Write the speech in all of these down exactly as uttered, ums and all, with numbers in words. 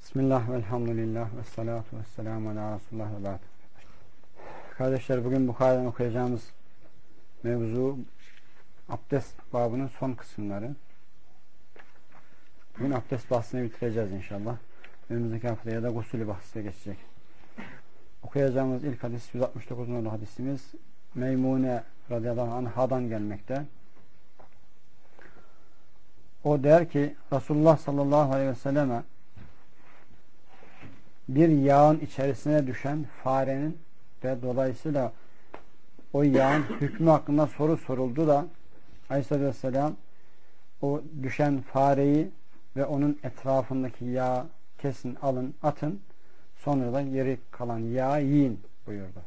Bismillah ve elhamdülillah ve salatu ve selamu ala Resulullah ve ba'd. Kardeşler, bugün Bukhari'den okuyacağımız mevzu abdest babının son kısımları. Bugün abdest bahsini bitireceğiz inşallah. Önümüzdeki haftaya da gusül bahsine geçecek. Okuyacağımız ilk hadis yüz altmış dokuz numaralı hadisimiz Meymune radıyallahu anhadan gelmekte. O der ki Resulullah sallallahu aleyhi ve selleme bir yağın içerisine düşen farenin ve dolayısıyla o yağın hükmü hakkında soru soruldu da Aleyhisselatü Vesselam o düşen fareyi ve onun etrafındaki yağı kesin, alın, atın, sonra da geri kalan yağı yiyin buyurdu.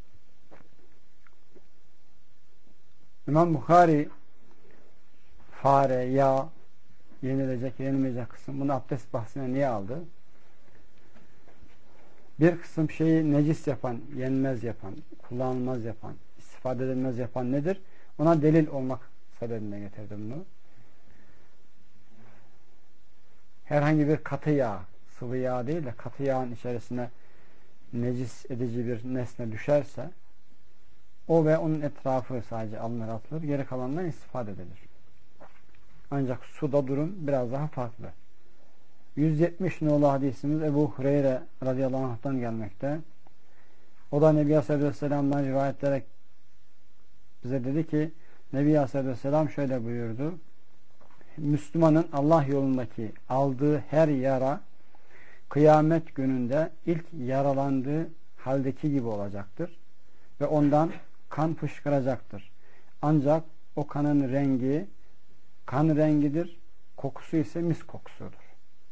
İmam Bukhari fare, yağ, yenilecek, yenilmeyecek kısım, bunu abdest bahsine niye aldı? Bir kısım şeyi necis yapan, yenmez yapan, kullanılmaz yapan, istifade edilmez yapan nedir? Ona delil olmak sebebine getirdim bunu. Herhangi bir katı yağ, sıvı yağ değil de katı yağın içerisine necis edici bir nesne düşerse o ve onun etrafı sadece alınır atılır, geri kalanından istifade edilir. Ancak suda durum biraz daha farklı. yüz yetmiş nolu hadisimiz Ebu Hureyre radıyallahu anh'tan gelmekte. O da Nebi Aleyhisselatü Vesselam'dan rivayet ederek bize dedi ki Nebi Aleyhisselatü Vesselam şöyle buyurdu. Müslümanın Allah yolundaki aldığı her yara kıyamet gününde ilk yaralandığı haldeki gibi olacaktır. Ve ondan kan fışkıracaktır. Ancak o kanın rengi kan rengidir. Kokusu ise mis kokusudur.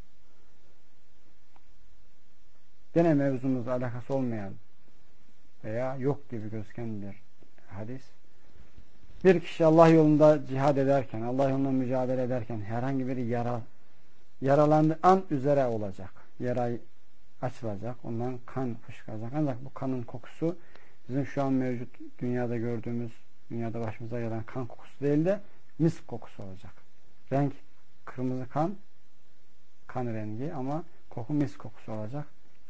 Gene mevzumuzla alakası olmayan veya yok gibi gözüken bir hadis. Bir kişi Allah yolunda cihad ederken, Allah yolunda mücadele ederken herhangi bir yara yaralandığı an üzere olacak. Yara açılacak. Ondan kan fışkıracak. Ancak bu kanın kokusu bizim şu an mevcut dünyada gördüğümüz, dünyada başımıza gelen kan kokusu değil de mis kokusu olacak. Renk kırmızı kan, kan rengi ama koku mis kokusu olacak.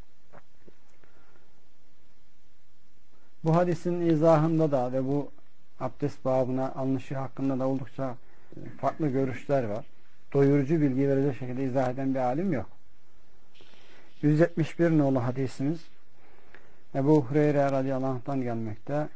Bu hadisin izahında da ve bu abdest babına alınışı hakkında da oldukça farklı görüşler var. Doyurucu bilgi verecek şekilde izah eden bir alim yok. yüz yetmiş bir nolu hadisimiz Ebu Hureyre radıyallahu anh'tan gelmekte.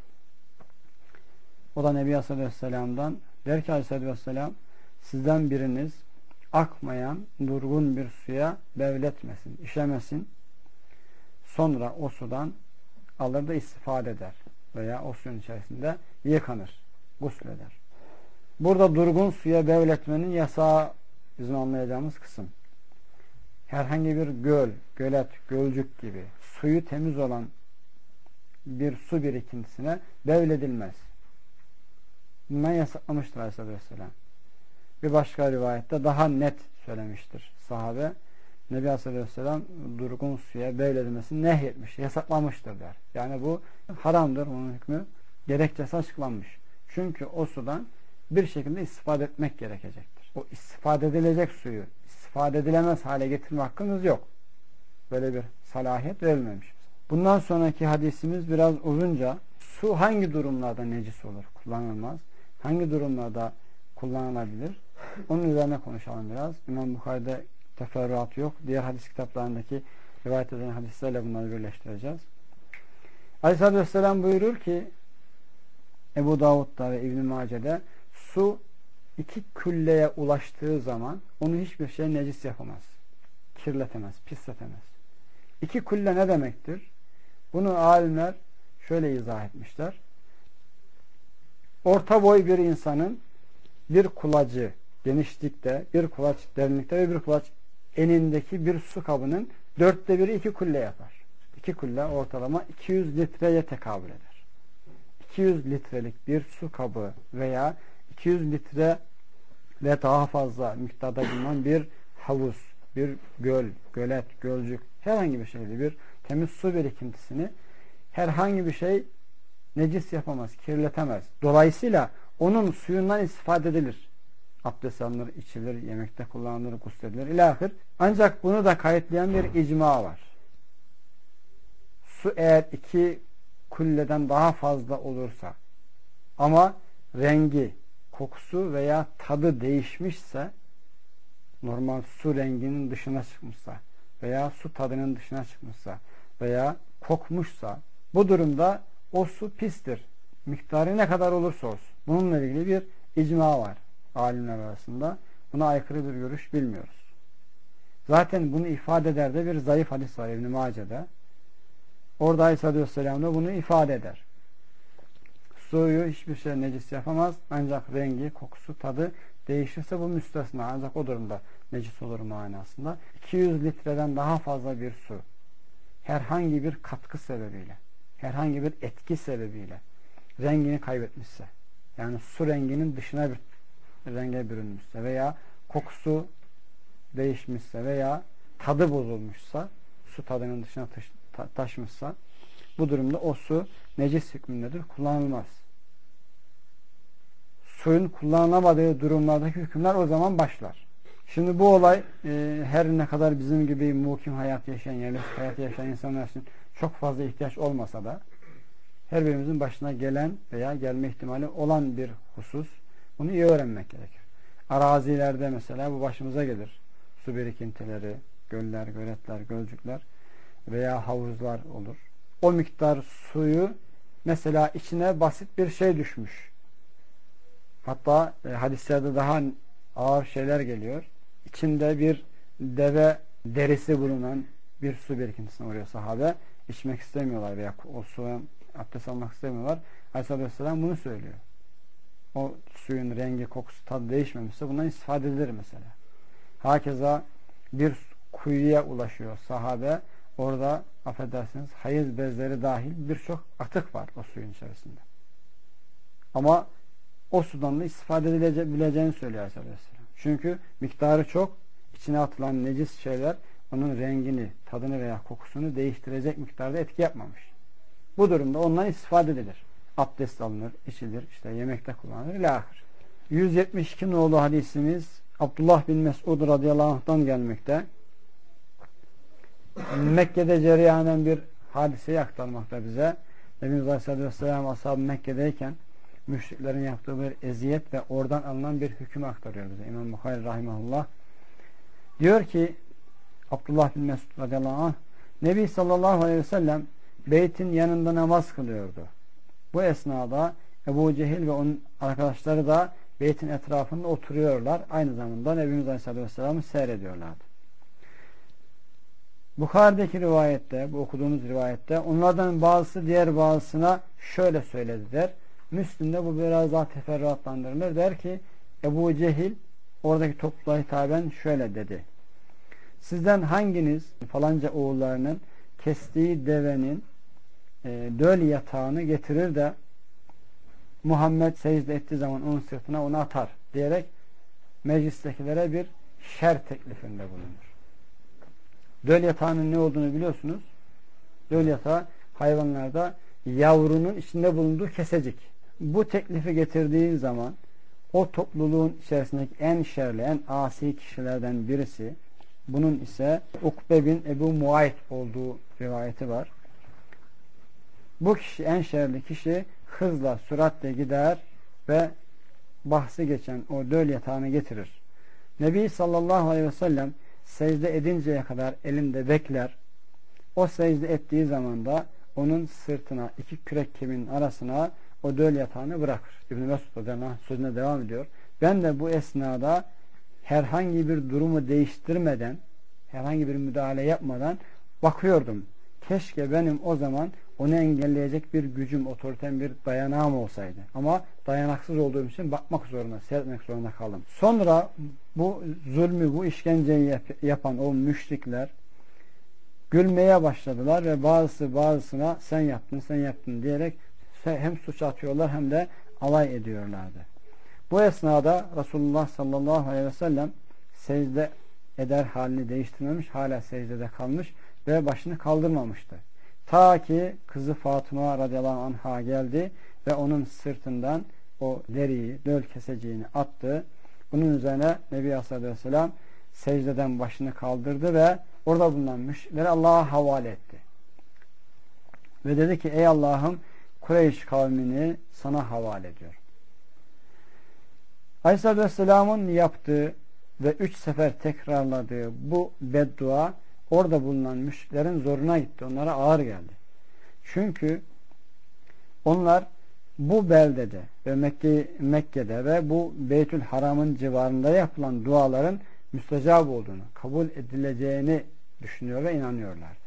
O da Nebi Aleyhisselatü Vesselam'dan der ki Aleyhisselatü Vesselam sizden biriniz akmayan durgun bir suya bevletmesin, işemesin. Sonra o sudan alır da istifade eder. Veya o suyun içerisinde yıkanır, gusleder. Burada durgun suya bevletmenin yasağı bizim anlayacağımız kısım. Herhangi bir göl, gölet, gölcük gibi suyu temiz olan bir su birikintisine bevledilmez. Bundan yasaklamıştır Aleyhisselatü Vesselam. Bir başka rivayette daha net söylemiştir sahabe. Nebi Aleyhisselatü Vesselam durgun suya bevledilmesini nehyetmiş, yasaklamıştır der. Yani bu haramdır, onun hükmü gerekçesi açıklanmış. Çünkü o sudan bir şekilde istifade etmek gerekecektir. O istifade edilecek suyu istifade edilemez hale getirme hakkımız yok. Böyle bir salahiyet verilmemiş. Bundan sonraki hadisimiz biraz uzunca. Su hangi durumlarda necis olur, kullanılmaz? Hangi durumlarda kullanılabilir? Onun üzerine konuşalım biraz. İmam Bukhari'de teferruatı yok. Diğer hadis kitaplarındaki rivayet edilen hadislerle bunları birleştireceğiz. Aleyhisselatü Vesselam buyurur ki Ebu Davud'da ve İbn-i Mace'de su iki külleye ulaştığı zaman onu hiçbir şey necis yapamaz. Kirletemez, pisletemez. İki külle ne demektir? Bunu alimler şöyle izah etmişler. Orta boy bir insanın bir kulacı genişlikte, bir kulaç derinlikte ve bir kulaç enindeki bir su kabının dörtte biri iki külle yapar. İki külle ortalama iki yüz litreye tekabül eder. iki yüz litrelik bir su kabı veya iki yüz litre ve daha fazla miktarda bulunan bir havuz, bir göl, gölet, gölcük, herhangi bir şekilde bir temiz su birikintisini herhangi bir şey necis yapamaz, kirletemez. Dolayısıyla onun suyundan istifade edilir. abdest alınır, içilir, yemekte kullanılır, gusledilir ilahir. Ancak bunu da kayıtlayan bir icma var. Su eğer iki kulleden daha fazla olursa ama rengi, kokusu veya tadı değişmişse, normal su renginin dışına çıkmışsa veya su tadının dışına çıkmışsa veya kokmuşsa, bu durumda o su pistir. Miktarı ne kadar olursa olsun. Bununla ilgili bir icma var alimler arasında. Buna aykırı bir görüş bilmiyoruz. Zaten bunu ifade eder de bir zayıf hadis var İbn-i Mace'de. Orada Aleyhisselatü Vesselam da bunu ifade eder. Suyu hiçbir şey necis yapamaz. Ancak rengi, kokusu, tadı değişirse bu müstesna. Ancak o durumda necis olur manasında. iki yüz litreden daha fazla bir su herhangi bir katkı sebebiyle, herhangi bir etki sebebiyle rengini kaybetmişse, yani su renginin dışına bir renge bürünmüşse veya kokusu değişmişse veya tadı bozulmuşsa, su tadının dışına taş, ta, taşmışsa, bu durumda o su necis hükmündedir, kullanılmaz. Suyun kullanılamadığı durumlardaki hükümler o zaman başlar. Şimdi bu olay e, her ne kadar bizim gibi mukim hayat yaşayan, yerleşik hayat yaşayan insanlar için çok fazla ihtiyaç olmasa da her birimizin başına gelen veya gelme ihtimali olan bir husus. Bunu iyi öğrenmek gerekir. Arazilerde mesela bu başımıza gelir. Su birikintileri, göller, göletler, gölcükler veya havuzlar olur. O miktar suyu mesela içine basit bir şey düşmüş. Hatta e, hadislerde daha ağır şeyler geliyor. İçinde bir deve derisi bulunan bir su birikintisine uğruyor sahabe. İçmek istemiyorlar veya o suya abdest almak istemiyorlar. Aleyhisselatü Vesselam bunu söylüyor. O suyun rengi, kokusu, tadı değişmemişse bundan istifade edilir mesela. Hakeza bir kuyuya ulaşıyor sahabe. Orada affedersiniz hayız bezleri dahil birçok atık var o suyun içerisinde. Ama o sudan da istifade edilebileceğini söylüyor Aleyhisselatü Vesselam. Çünkü miktarı çok, içine atılan necis şeyler onun rengini, tadını veya kokusunu değiştirecek miktarda etki yapmamış. Bu durumda ondan istifade edilir. Abdest alınır, içilir, işte yemekte kullanılır. İlahir. yüz yetmiş iki nolu hadisimiz Abdullah bin Mesud radıyallahu anh'tan gelmekte. Mekke'de cereyanen bir hadiseyi aktarmakta bize. Nebimiz Aleyhisselatü Vesselam ashab-ı Mekke'deyken müşriklerin yaptığı bir eziyet ve oradan alınan bir hüküm aktarıyor bize. İmam Bukhari rahimahullah diyor ki Abdullah bin Mesud radıyallahu anh, Nebi sallallahu aleyhi ve sellem beytin yanında namaz kılıyordu. Bu esnada Ebu Cehil ve onun arkadaşları da beytin etrafında oturuyorlar. Aynı zamanda Nebimiz Aleyhisselatü Vesselam'ı seyrediyorlardı. Bukhari'deki rivayette, bu okuduğumuz rivayette onlardan bazısı diğer bazısına şöyle söyledi der. Müslim'de bu biraz daha teferruatlandırılır. Der ki Ebu Cehil oradaki topluluğa hitaben şöyle dedi. Sizden hanginiz falanca oğullarının kestiği devenin e, döl yatağını getirir de Muhammed secde ettiği zaman onun sırtına onu atar diyerek meclistekilere bir şer teklifinde bulunur. Döl yatağının ne olduğunu biliyorsunuz. Döl yatağı hayvanlarda yavrunun içinde bulunduğu kesecik. Bu teklifi getirdiğin zaman o topluluğun içerisindeki en şerli, en asi kişilerden birisi, bunun ise Ukbe bin Ebu Muayt olduğu rivayeti var. Bu kişi, en şerli kişi hızla, süratle gider ve bahsi geçen o döl yatağını getirir. Nebi sallallahu aleyhi ve sellem secde edinceye kadar elinde bekler. O secde ettiği zaman da onun sırtına, iki kürek kemiğinin arasına o döl yatağını bırakır. İbn-i Mesud sözüne devam ediyor. Ben de bu esnada herhangi bir durumu değiştirmeden, herhangi bir müdahale yapmadan bakıyordum. Keşke benim o zaman onu engelleyecek bir gücüm, otoritem, bir dayanağım olsaydı. Ama dayanaksız olduğum için bakmak zorunda, seyretmek zorunda kaldım. Sonra bu zulmü, bu işkenceyi yap yapan o müşrikler gülmeye başladılar ve bazısı bazısına sen yaptın, sen yaptın diyerek hem suç atıyorlar hem de alay ediyorlardı. Bu esnada Resulullah sallallahu aleyhi ve sellem secde eder halini değiştirmemiş, hala secdede kalmış ve başını kaldırmamıştı. Ta ki kızı Fatıma radıyallahu anh'a geldi ve onun sırtından o deriyi, döl keseceğini attı Bunun üzerine Nebi Aleyhisselam secdeden başını kaldırdı ve orada bulunan müşrikleri Allah'a havale etti. Ve dedi ki ey Allah'ım Kureyş kavmini sana havale ediyorum. Aleyhisselam'ın yaptığı ve üç sefer tekrarladığı bu beddua orada bulunan müşriklerin zoruna gitti. Onlara ağır geldi. Çünkü onlar bu beldede ve Mekke, Mekke'de ve bu Beytül Haram'ın civarında yapılan duaların müstecab olduğunu, kabul edileceğini düşünüyor ve inanıyorlardı.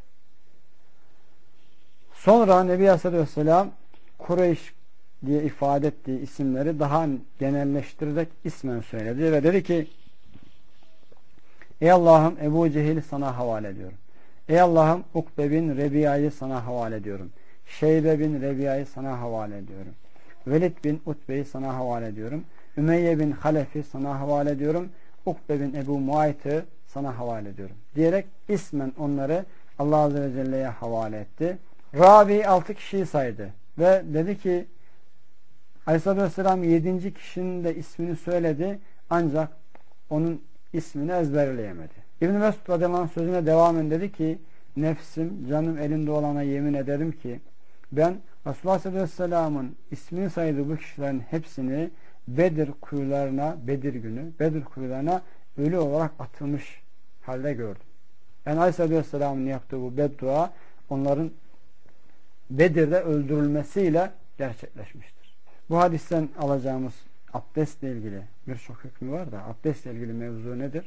Sonra Nebi Aleyhisselam Kureyş diye ifade ettiği isimleri daha genelleştirerek ismen söyledi ve dedi ki ey Allah'ım Ebu Cehil'i sana havale ediyorum. Ey Allah'ım Ukbe bin Rebiya'yı sana havale ediyorum. Şeybe bin Rebiya'yı sana havale ediyorum. Velid bin Utbe'yi sana havale ediyorum. Ümeyye bin Halef'i sana havale ediyorum. Ukbe bin Ebu Muayt'ı sana havale ediyorum. Diyerek ismen onları Allah Azze ve Celle'ye havale etti. Rabi altı kişiyi saydı. Ve dedi ki Aleyhisselam yedinci kişinin de ismini söyledi. Ancak onun ismini ezberleyemedi. İbn-i Mesud radıyallahu anh sözüne devamen dedi ki nefsim canım elinde olana yemin ederim ki ben Resulullah Aleyhisselam'ın ismini saydığı bu kişilerin hepsini Bedir kuyularına, Bedir günü Bedir kuyularına ölü olarak atılmış halde gördüm. Yani Aleyhisselam'ın yaptığı bu beddua onların Bedir'de öldürülmesiyle gerçekleşmiştir. Bu hadisten alacağımız abdestle ilgili birçok hükmü var da abdestle ilgili mevzu nedir?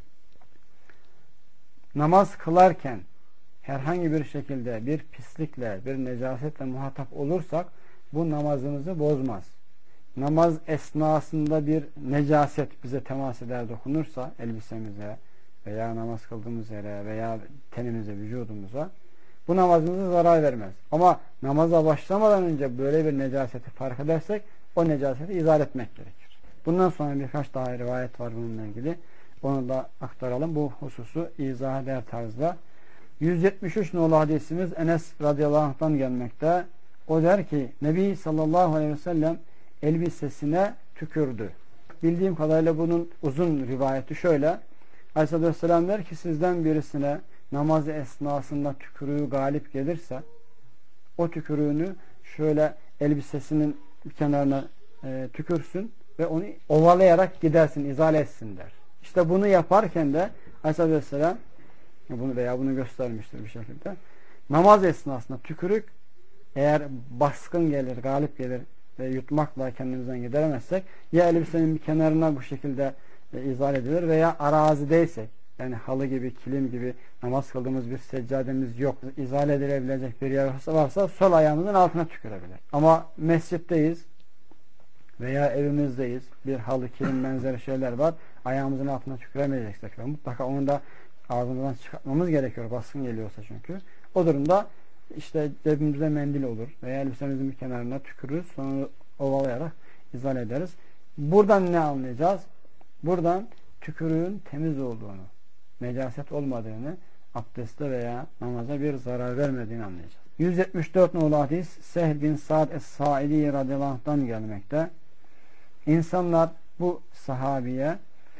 Namaz kılarken herhangi bir şekilde bir pislikle, bir necasetle muhatap olursak bu namazımızı bozmaz. Namaz esnasında bir necaset bize temas eder, dokunursa elbisemize veya namaz kıldığımız yere veya tenimize, vücudumuza bu namazımıza zarar vermez. Ama namaza başlamadan önce böyle bir necaseti fark edersek o necaseti izah etmek gerekir. Bundan sonra birkaç daha rivayet var bununla ilgili. Onu da aktaralım. Bu hususu izah eder tarzda. yüz yetmiş üç nolu hadisimiz Enes radıyallahu anh'tan gelmekte. O der ki Nebi sallallahu aleyhi ve sellem elbisesine tükürdü. Bildiğim kadarıyla bunun uzun rivayeti şöyle. Aleyhisselam der ki sizden birisine namazı esnasında tükürüğü galip gelirse o tükürüğünü şöyle elbisesinin kenarına e, tükürsün ve onu ovalayarak gidersin, izale etsin der. İşte bunu yaparken de Aleyhisselam bunu veya bunu göstermiştir bir şekilde. Namaz esnasında tükürük eğer baskın gelir, galip gelir ve yutmakla kendimizden gideremezsek ya elbisenin bir kenarına bu şekilde e, izale edilir veya arazideysek yani halı gibi, kilim gibi namaz kıldığımız bir seccademiz yok. İzale edilebilecek bir yer varsa sol ayağımızın altına tükürebilir. Ama mescitteyiz veya evimizdeyiz. Bir halı, kilim benzeri şeyler var. Ayağımızın altına tüküremeyeceksek mutlaka onu da ağzımızdan çıkartmamız gerekiyor. Baskın geliyorsa çünkü. O durumda işte cebimizde mendil olur veya elbisemizin bir kenarına tükürürüz. Sonra ovalayarak izale ederiz. Buradan ne anlayacağız? Buradan tükürüğün temiz olduğunu, necaset olmadığını, abdeste veya namaza bir zarar vermediğini anlayacağız. yüz yetmiş dört nolu hadis Sehl bin Sa'd Es-Sa'idi radıyallahu anh'tan gelmekte. İnsanlar bu sahabiye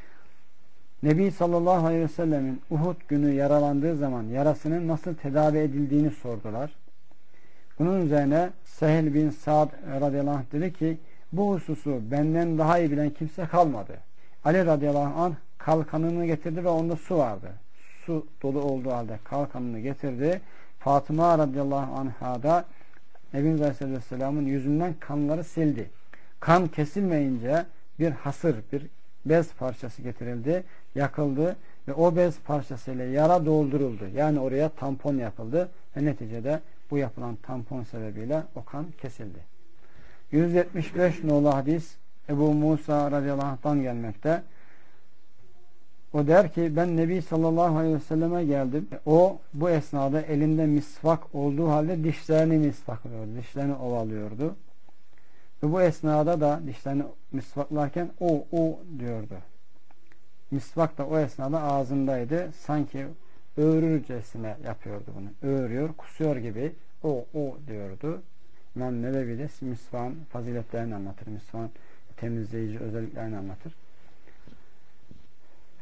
Nebi sallallahu aleyhi ve sellemin Uhud günü yaralandığı zaman yarasının nasıl tedavi edildiğini sordular. Bunun üzerine Sehl bin Sa'd radıyallahu anh dedi ki bu hususu benden daha iyi bilen kimse kalmadı. Ali radıyallahu anh kalkanını getirdi ve onda su vardı. Su dolu olduğu halde kalkanını getirdi. Fatıma radıyallahu anh'a da Nebimiz Aleyhisselam'ın yüzünden kanları sildi. Kan kesilmeyince bir hasır, bir bez parçası getirildi, yakıldı ve o bez parçasıyla yara dolduruldu. Yani oraya tampon yapıldı ve neticede bu yapılan tampon sebebiyle o kan kesildi. yüz yetmiş beş nolu hadis Ebu Musa radıyallahu anh'tan gelmekte. O der ki ben Nebi sallallahu aleyhi ve selleme geldim. O bu esnada elinde misvak olduğu halde dişlerini misvaklıyordu. Dişlerini ovalıyordu. Ve bu esnada da dişlerini misvaklarken o o diyordu. Misvak da o esnada ağzındaydı. Sanki öğürürcesine yapıyordu bunu. Öğürüyor, kusuyor gibi o o diyordu. İmam Nevevi de misvağın faziletlerini anlatır. Misvağın temizleyici özelliklerini anlatır.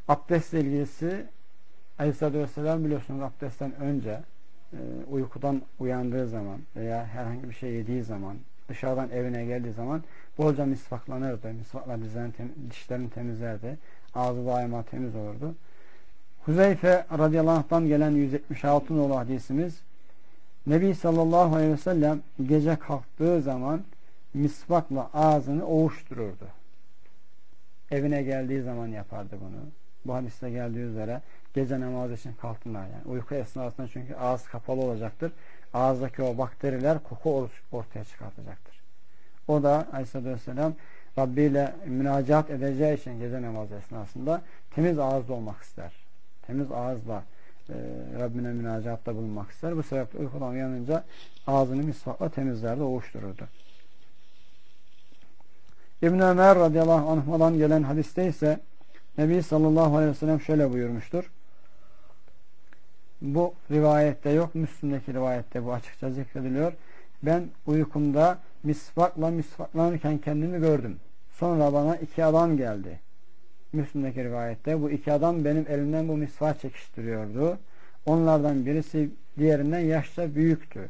Abdestle ilgisi Aleyhisselatü Vesselam biliyorsunuz abdestten önce e, uykudan uyandığı zaman veya herhangi bir şey yediği zaman, dışarıdan evine geldiği zaman bolca misvaklanırdı. Misvakla dizlerini, tem, dişlerini temizlerdi. Ağzı daima temiz olurdu. Huzeyfe radıyallahu anh'tan gelen yüz yetmiş altı nolu hadisimiz, Nebi sallallahu aleyhi ve sellem gece kalktığı zaman misvakla ağzını ovuştururdu. Evine geldiği zaman yapardı bunu. Bu hadiste geldiği üzere gece namazı için kalktığında, yani uyku esnasında, çünkü ağız kapalı olacaktır. Ağızdaki o bakteriler koku ortaya çıkartacaktır. O da Aleyhisselatü Vesselam Rabbi ile münacat edeceği için gece namazı esnasında temiz ağızlı olmak ister. Temiz ağızla e, Rabbine münacatta bulunmak ister. Bu sebeple uykudan uyanınca ağzını misvakla temizlerdi, ovuştururdu. İbn-i Ömer radıyallahu anh'dan gelen hadiste ise Nebi sallallahu aleyhi ve sellem şöyle buyurmuştur. Bu rivayette yok. Müslim'deki rivayette bu açıkça zikrediliyor. Ben uykumda misvakla misvaklanırken kendimi gördüm. Sonra bana iki adam geldi. Müslim'deki rivayette bu iki adam benim elimden bu misvak çekiştiriyordu. Onlardan birisi diğerinden yaşça büyüktü.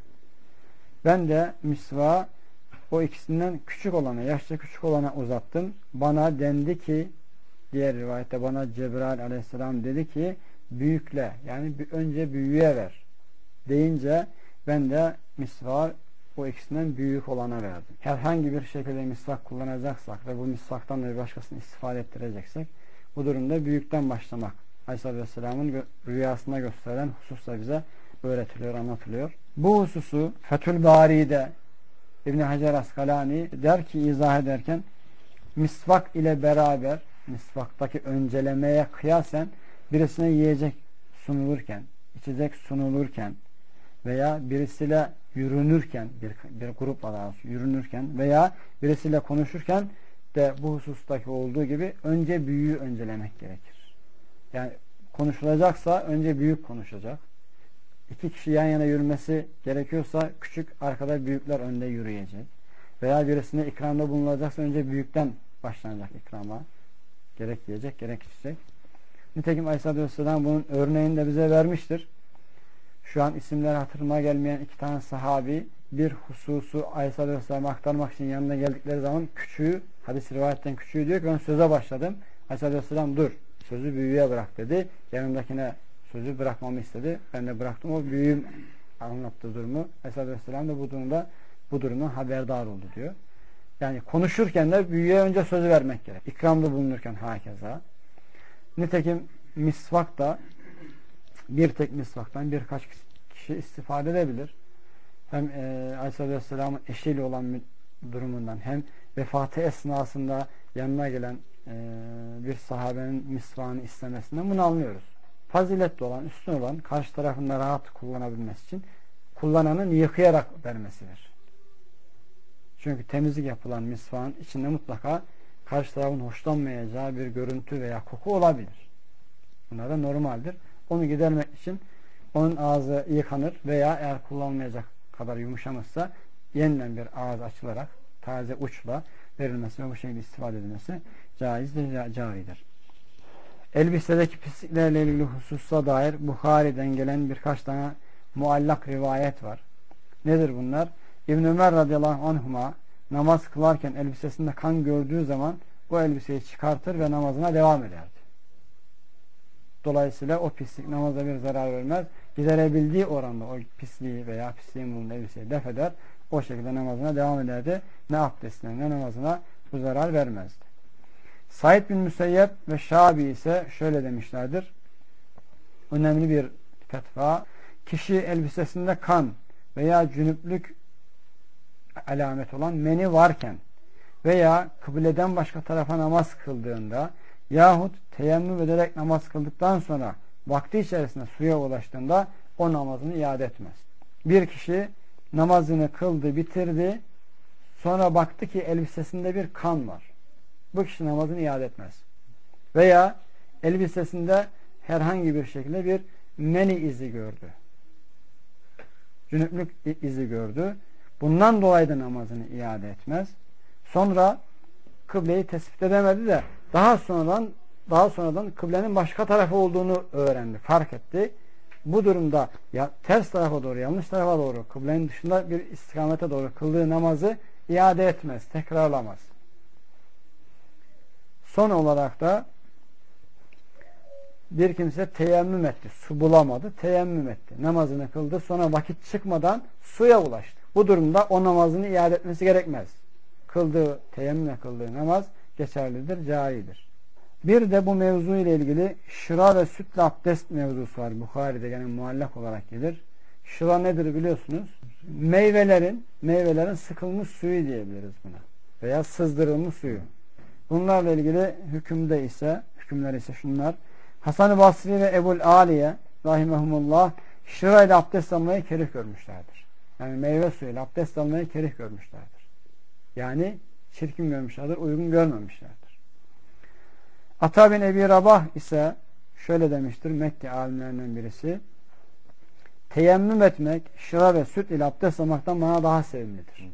Ben de misvağı o ikisinden küçük olana, yaşça küçük olana uzattım. Bana dendi ki, diğer rivayette bana Cebrail aleyhisselam dedi ki, büyükle, yani önce büyüğe ver deyince ben de misvağı o ikisinden büyük olana verdim. Herhangi bir şekilde misvak kullanacaksak ve bu misvaktan da bir başkasını istifade ettireceksek, bu durumda büyükten başlamak Aleyhisselatü Vesselam'ın rüyasında gösterilen hususla bize öğretiliyor, anlatılıyor. Bu hususu Fethül Bari'de İbn-i Hacer Askalani der ki, izah ederken, misvak ile beraber misvaktaki öncelemeye kıyasen birisine yiyecek sunulurken, içecek sunulurken veya birisiyle yürünürken, bir, bir grupla daha yürünürken veya birisiyle konuşurken de bu husustaki olduğu gibi önce büyüğü öncelemek gerekir. Yani konuşulacaksa önce büyük konuşacak. İki kişi yan yana yürümesi gerekiyorsa küçük arkada, büyükler önde yürüyecek. Veya birisine ikramda bulunacaksa önce büyükten başlanacak ikrama. Gerek yiyecek, gerek içecek. Nitekim Aleyhisselatü Vesselam bunun örneğini de bize vermiştir. Şu an isimler hatırıma gelmeyen iki tane sahabi bir hususu Aleyhisselatü Vesselam'a aktarmak için yanına geldikleri zaman küçüğü, hadis rivayetten küçüğü diyor ki ben söze başladım. Aleyhisselatü Vesselam dur, sözü büyüğe bırak dedi. Yanındakine sözü bırakmamı istedi. Ben de bıraktım. O büyüğüm anlattığı durumu. Aleyhisselatü Vesselam da bu durumda bu durumdan haberdar oldu diyor. Yani konuşurken de büyüğe önce sözü vermek gerek. İkramda bulunurken hakeza. Nitekim misvak da bir tek misvaktan birkaç kişi istifade edebilir. Hem e, Aleyhisselatü Vesselam'ın eşiyle olan durumundan, hem vefatı esnasında yanına gelen e, bir sahabenin misvağını istemesinden bunu anlıyoruz. Faziletli olan, üstün olan, karşı tarafında rahat kullanabilmesi için kullananın yıkayarak vermesidir. Çünkü temizlik yapılan misvağın içinde mutlaka karşı tarafın hoşlanmayacağı bir görüntü veya koku olabilir. Bunlar da normaldir. Onu gidermek için onun ağzı yıkanır veya eğer kullanılmayacak kadar yumuşamışsa yeniden bir ağız açılarak taze uçla verilmesi ve bu şekilde istifade edilmesi caizdir, caridir. Elbisedeki pisliklerle ilgili hususa dair Bukhari'den gelen birkaç tane muallak rivayet var. Nedir bunlar? İbn Ömer radıyallahu anhuma namaz kılarken elbisesinde kan gördüğü zaman bu elbiseyi çıkartır ve namazına devam ederdi. Dolayısıyla o pislik namaza bir zarar vermez. Giderebildiği oranda o pisliği veya pisliğin bulunduğu elbiseyi def eder. O şekilde namazına devam ederdi. Ne abdestine ne namazına bu zarar vermezdi. Said bin Müseyyep ve Şabi ise şöyle demişlerdir. Önemli bir fetva. Kişi elbisesinde kan veya cünüplük alamet olan meni varken veya kıbleden başka tarafa namaz kıldığında yahut teyemmüm ederek namaz kıldıktan sonra vakti içerisinde suya ulaştığında o namazını iade etmez. Bir kişi namazını kıldı, bitirdi, sonra baktı ki elbisesinde bir kan var. Bu kişi namazını iade etmez. Veya elbisesinde herhangi bir şekilde bir meni izi gördü. Cünüplük izi gördü. Bundan dolayı da namazını iade etmez. Sonra kıbleyi tespit edemedi de daha sonradan daha sonradan kıblenin başka tarafı olduğunu öğrendi, fark etti. Bu durumda ya ters tarafa doğru, yanlış tarafa doğru, kıblenin dışında bir istikamete doğru kıldığı namazı iade etmez, tekrarlamaz. Son olarak da bir kimse teyemmüm etti, su bulamadı, teyemmüm etti. Namazını kıldı, sonra vakit çıkmadan suya ulaştı. Bu durumda o namazını iade etmesi gerekmez. Kıldığı, teyemmümle kıldığı namaz geçerlidir, caridir. Bir de bu mevzu ile ilgili şıra ve sütle abdest mevzusu var. Bukhari'de yani muallak olarak gelir. Şıra nedir biliyorsunuz? Meyvelerin, meyvelerin sıkılmış suyu diyebiliriz buna. Veya sızdırılmış suyu. Bunlarla ilgili hükümde ise, hükümler ise şunlar. Hasan-ı Basri ve Ebul Aliye rahimehumullah şıra ile abdest almayı kerih görmüşlerdir. Yani meyve suyu ile abdest almayı kerih görmüşlerdir. Yani çirkin görmüşlerdir, uygun görmemişlerdir. Ata bin Ebi Rabah ise şöyle demiştir, Mekke alimlerinden birisi. Teyemmüm etmek, şıra ve süt ile abdest almaktan bana daha sevimlidir.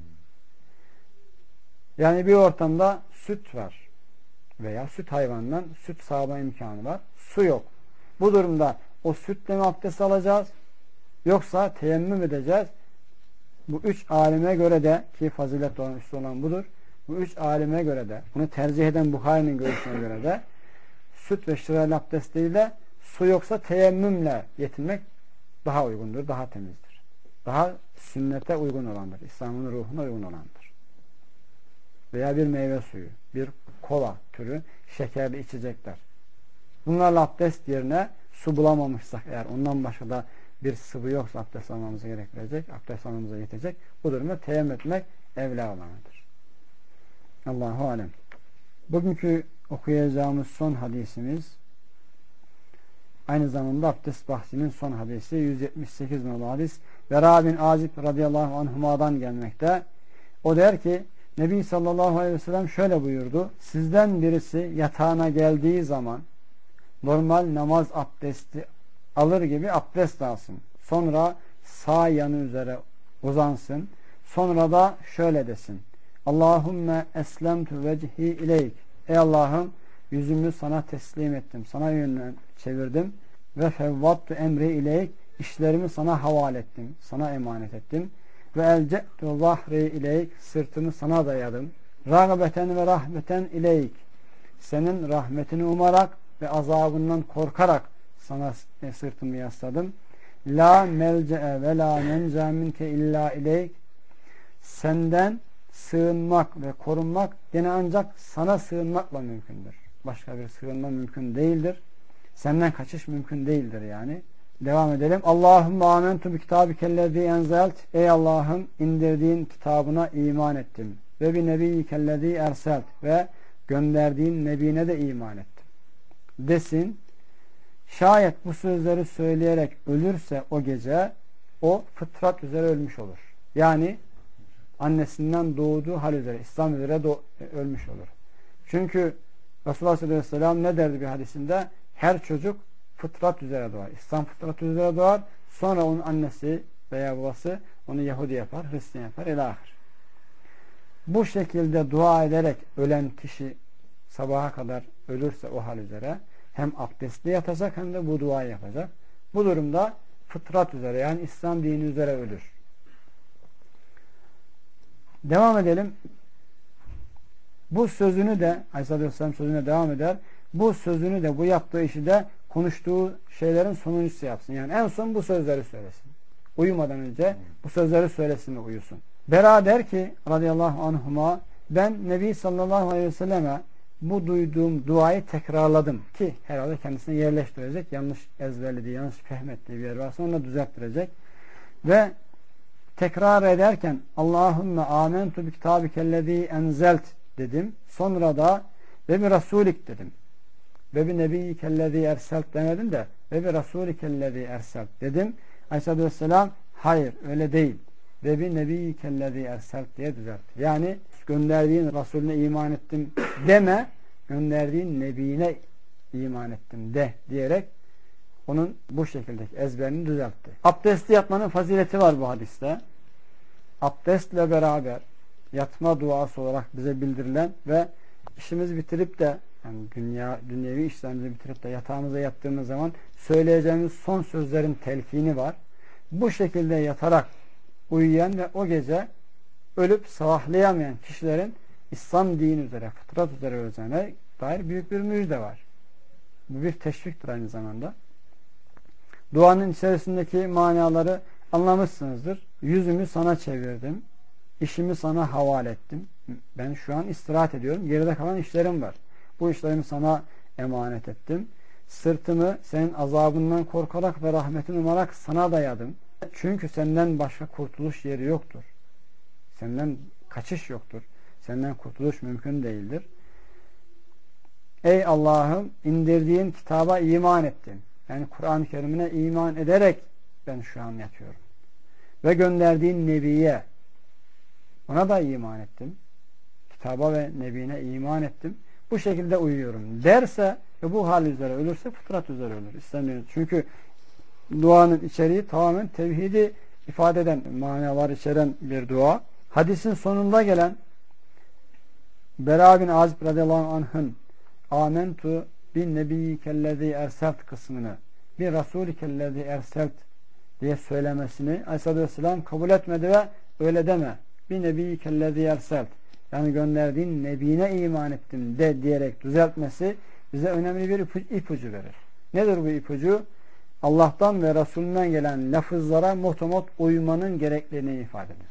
Yani bir ortamda süt var veya süt hayvanından süt sağma imkanı var. Su yok. Bu durumda o sütle mi abdest alacağız yoksa teyemmüm edeceğiz? Bu üç alime göre de, ki fazilet olan üstü olan budur. Bu üç alime göre de, bunu tercih eden Bukhari'nin görüşüne göre de süt ve şırayla abdest değil de su yoksa teyemmümle yetinmek daha uygundur, daha temizdir. Daha sünnete uygun olandır. İslam'ın ruhuna uygun olandır. Veya bir meyve suyu, bir kola türü şekerli içecekler. Bunlarla abdest yerine su bulamamışsak eğer ondan başka da bir sıvı yoksa abdest almamıza gerektirecek, abdest almamıza yetecek. Bu durumda teyemmüm etmek evla olanıdır. Allahu alem. Bugünkü okuyacağımız son hadisimiz aynı zamanda abdest bahsinin son hadisi yüz yetmiş sekiz numaralı hadis. Vera bin Azib radıyallahu anhuma'dan gelmekte. O der ki Nebi sallallahu aleyhi ve sellem şöyle buyurdu. Sizden birisi yatağına geldiği zaman normal namaz abdesti alır gibi abdest alsın. Sonra sağ yanı üzere uzansın. Sonra da şöyle desin. Allahümme eslemtu vecihi ileyk. Ey Allah'ım yüzümü sana teslim ettim. Sana yönlen çevirdim. Ve fevvattu emri ileyk. İşlerimi sana havale ettim. Sana emanet ettim. Ve elce'tu zahri ileyk. Sırtımı sana dayadım. Rağbeten ve rahmeten ileyk. Senin rahmetini umarak ve azabından korkarak sana sırtımı yasladım. La melce'e ve la menca minke illa ileyk. Senden sığınmak ve korunmak gene ancak sana sığınmakla mümkündür. Başka bir sığınma mümkün değildir. Senden kaçış mümkün değildir yani. Devam edelim. Allahümme amentu bi kitabikellezi enzelt. Ey Allah'ım indirdiğin kitabına iman ettim. Ve bi nebiyyikellezi erselt. Ve gönderdiğin nebine de iman ettim. Desin. Şayet bu sözleri söyleyerek ölürse o gece o fıtrat üzere ölmüş olur. Yani annesinden doğduğu hal üzere, İslam üzere ölmüş olur. Çünkü Resulullah sallallahu aleyhi ve sellem ne derdi bir hadisinde? Her çocuk fıtrat üzere doğar. İslam fıtratı üzere doğar. Sonra onun annesi veya babası onu Yahudi yapar, Hristiyan yapar. İlahir. Bu şekilde dua ederek ölen kişi sabaha kadar ölürse o hal üzere hem abdestli yatacak hem de bu duayı yapacak. Bu durumda fıtrat üzere yani İslam dini üzere ölür. Devam edelim. Bu sözünü de Aleyhisselatü Vesselam sözüne devam eder. Bu sözünü de bu yaptığı işi de konuştuğu şeylerin sonuncusu yapsın. Yani en son bu sözleri söylesin. Uyumadan önce bu sözleri söylesin ve uyusun. Bera der ki radıyallahu anhuma ben Nebi sallallahu aleyhi ve selleme bu duyduğum duayı tekrarladım ki herhalde kendisine yerleştirecek. Yanlış ezberlediği, yanlış fehmettiği bir yer varsa onu da düzelttirecek. Ve tekrar ederken Allahümme amentu bi kitabikellezi enzelt dedim. Sonra da ve bi rasulik dedim. Ve bi nebiyyikellezi erselt demedim de ve bi rasulikellezi erselt dedim. Aleyhisselatü Vesselam hayır öyle değil. Ve bi nebiyyikellezi erselt diye düzeltti. Yani gönderdiğin Resulüne iman ettim deme, gönderdiğin Nebine iman ettim de diyerek onun bu şekildeki ezberini düzeltti. Abdestli yatmanın fazileti var bu hadiste. Abdestle beraber yatma duası olarak bize bildirilen ve işimiz bitirip de Yani dünya, dünyevi işlerimizi bitirip de yatağımıza yattığımız zaman söyleyeceğimiz son sözlerin telkini var. Bu şekilde yatarak uyuyan ve o gece ölüp sabahlayamayan kişilerin İslam dini üzere, fıtrat üzere öleceğine dair büyük bir müjde var. Bu bir teşviktir aynı zamanda. Duanın içerisindeki manaları anlamışsınızdır. Yüzümü sana çevirdim. İşimi sana havale ettim. Ben şu an istirahat ediyorum. Geride kalan işlerim var. Bu işlerimi sana emanet ettim. Sırtımı senin azabından korkarak ve rahmetini umarak sana dayadım. Çünkü senden başka kurtuluş yeri yoktur. Senden kaçış yoktur. Senden kurtuluş mümkün değildir. Ey Allah'ım, indirdiğin kitaba iman ettim. Yani Kur'an-ı Kerim'ine iman ederek ben şu an yatıyorum. Ve gönderdiğin Nebi'ye, ona da iman ettim. Kitaba ve Nebi'ne iman ettim. Bu şekilde uyuyorum derse ve bu hal üzere ölürse fıtrat üzere ölür. İstemiyoruz. Çünkü duanın içeriği tamamen tevhidi ifade eden, manalar içeren bir dua. Hadisin sonunda gelen Bera bin Azib radıyallahu anh'ın Amentu bin nebiyyikellezi erselt kısmını bir rasulikellezi erselt diye söylemesini Aleyhisselatü Vesselam kabul etmedi ve öyle deme. Bir nebiyyikellezi erselt, yani gönderdiğin nebine iman ettim de diyerek düzeltmesi bize önemli bir ipucu verir. Nedir bu ipucu? Allah'tan ve Resulünden gelen lafızlara motomot uymanın gerekliliğini ifade eder.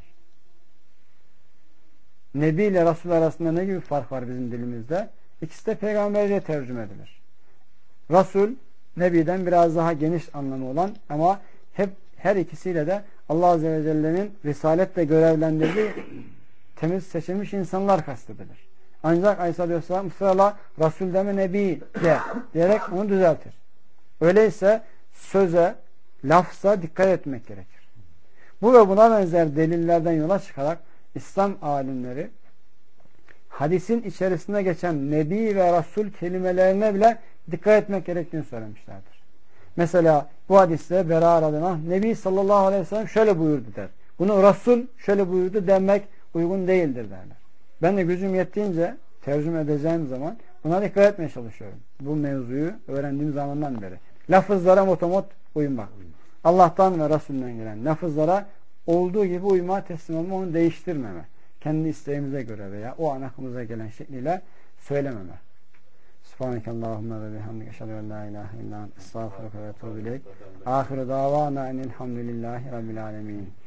Nebi ile Resul arasında ne gibi fark var bizim dilimizde? İkisi de peygamberliğe tercüme edilir. Resul, Nebi'den biraz daha geniş anlamı olan ama hep her ikisiyle de Allah Azze ve Celle'nin risaletle görevlendirdiği temiz seçilmiş insanlar kastedilir. Ancak Aleyhisselatü Vesselam ısrarla Resul deme Nebi de diyerek onu düzeltir. Öyleyse söze, lafza dikkat etmek gerekir. Bu ve buna benzer delillerden yola çıkarak İslam alimleri hadisin içerisinde geçen Nebi ve Resul kelimelerine bile dikkat etmek gerektiğini söylemişlerdir. Mesela bu hadiste Bera radıyallahu anh Nebi sallallahu aleyhi ve sellem şöyle buyurdu der. Bunu Resul şöyle buyurdu demek uygun değildir derler. Ben de gücüm yettiğince tercüme edeceğim zaman buna dikkat etmeye çalışıyorum. Bu mevzuyu öğrendiğim zamandan beri. Lafızlara motomot uymak. Allah'tan ve Resulünden gelen lafızlara olduğu gibi uyma, teslim olma, onu değiştirmeme. Kendi isteğimize göre veya o an aklımıza gelen şekliyle söylememe. Subhanekallahumma ve bihamdike eşhedü en la ilahe illa ente estağfiruke ve etûbü ileyk. Ahiru davana enelhamdülillahi rabbil alemin.